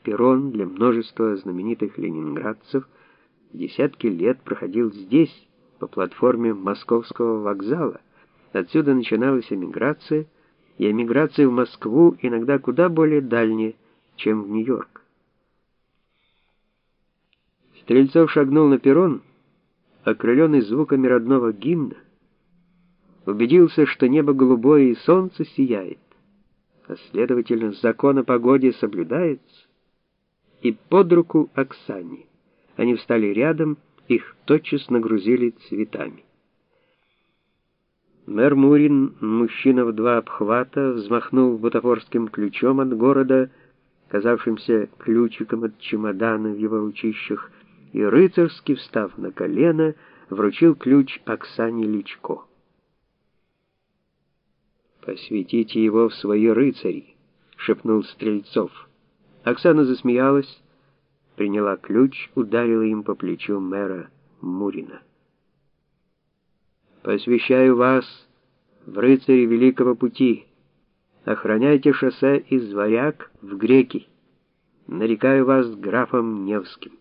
перрон для множества знаменитых ленинградцев десятки лет проходил здесь, по платформе Московского вокзала. Отсюда начиналась эмиграция, и эмиграция в Москву иногда куда более дальняя, чем в Нью-Йорк. Стрельцов шагнул на перрон, окрыленный звуками родного гимна, убедился, что небо голубое и солнце сияет, а следовательно, закон о погоде соблюдается, и под руку Оксане. Они встали рядом, их тотчас нагрузили цветами. Мэр Мурин, мужчина в два обхвата, взмахнул бутафорским ключом от города, казавшимся ключиком от чемодана в его ручищах, и рыцарски, встав на колено, вручил ключ Оксане Личко. «Посвятите его в свои рыцари», — шепнул Стрельцов. Оксана засмеялась, приняла ключ, ударила им по плечу мэра Мурина. «Посвящаю вас в рыцари Великого Пути. Охраняйте шоссе из Варяг в Греки. Нарекаю вас графом Невским».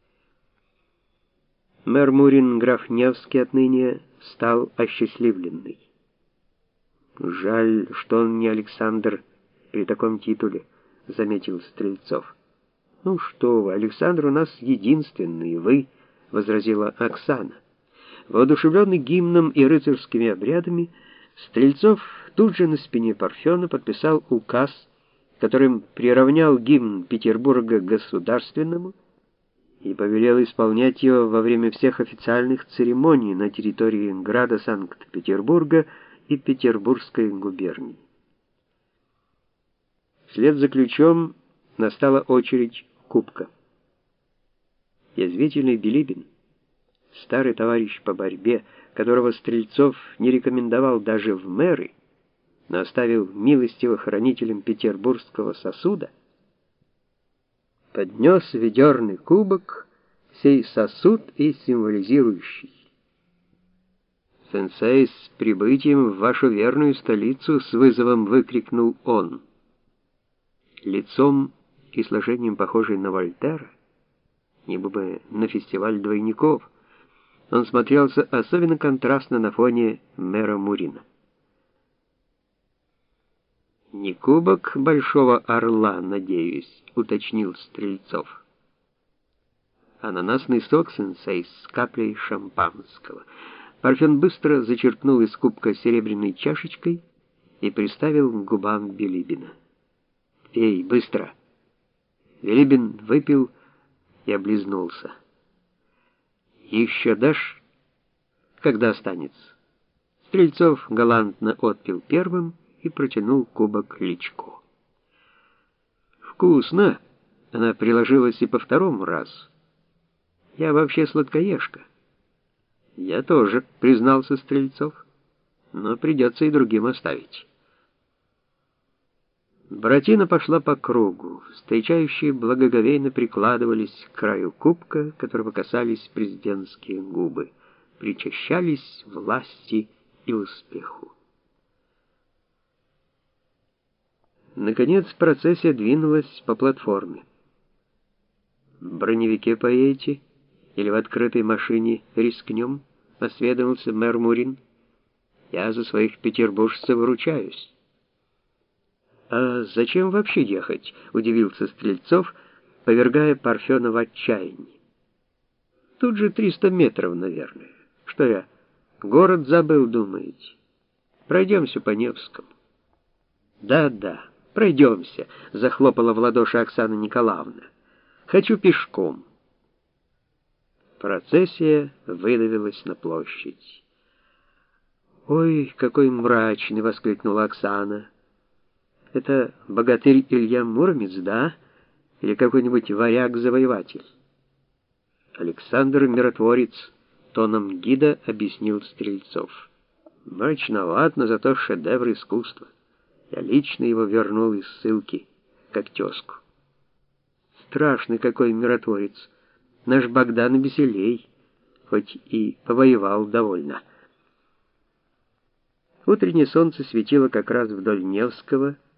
Мэр Мурин, граф Невский, отныне стал осчастливленный. «Жаль, что он не Александр при таком титуле», — заметил Стрельцов. «Ну что вы, Александр у нас единственный, вы», — возразила Оксана. Воодушевленный гимном и рыцарскими обрядами, Стрельцов тут же на спине Парфена подписал указ, которым приравнял гимн Петербурга к государственному и повелел исполнять его во время всех официальных церемоний на территории града Санкт-Петербурга и Петербургской губернии. Вслед за ключом настала очередь кубка. Язвительный Билибин, старый товарищ по борьбе, которого Стрельцов не рекомендовал даже в мэры, но оставил милостиво хранителем петербургского сосуда, поднес ведерный кубок, сей сосуд и символизирующий. «Сенсей, с прибытием в вашу верную столицу!» — с вызовом выкрикнул он. Лицом и сложением похожий на Вольтера, ибо бы на фестиваль двойников, он смотрелся особенно контрастно на фоне мэра Мурина. «Не кубок Большого Орла, надеюсь», — уточнил Стрельцов. «Ананасный сок, сенсей, с каплей шампанского». Парфен быстро зачерпнул из кубка серебряной чашечкой и приставил к губам Билибина. «Пей, быстро!» Билибин выпил и облизнулся. «Еще дашь?» «Когда останется?» Стрельцов галантно отпил первым и протянул кубок Личко. «Вкусно!» Она приложилась и по второму разу. «Я вообще сладкоежка». «Я тоже», — признался Стрельцов, — «но придется и другим оставить». Братина пошла по кругу. Встречающие благоговейно прикладывались к краю кубка, которого касались президентские губы, причащались власти и успеху. Наконец процессия двинулась по платформе. «В броневике поедете или в открытой машине рискнем?» — осведомился мэр Мурин. «Я за своих петербуржцев ручаюсь». «А зачем вообще ехать?» — удивился Стрельцов, повергая Парфена в отчаяние. «Тут же 300 метров, наверное. Что я, город забыл, думаете? Пройдемся по Невскому». «Да-да, пройдемся», — захлопала в ладоши Оксана Николаевна. «Хочу пешком». Процессия выдавилась на площадь. «Ой, какой мрачный!» — воскликнула Оксана. «Это богатырь Илья Муромец, да? Или какой-нибудь варяг-завоеватель?» «Александр Миротворец», — тоном гида объяснил Стрельцов. «Мрачноват, но зато шедевр искусства. Я лично его вернул из ссылки, как тезку». «Страшный какой миротворец! Наш Богдан веселей, хоть и повоевал довольно». Утреннее солнце светило как раз вдоль Невского,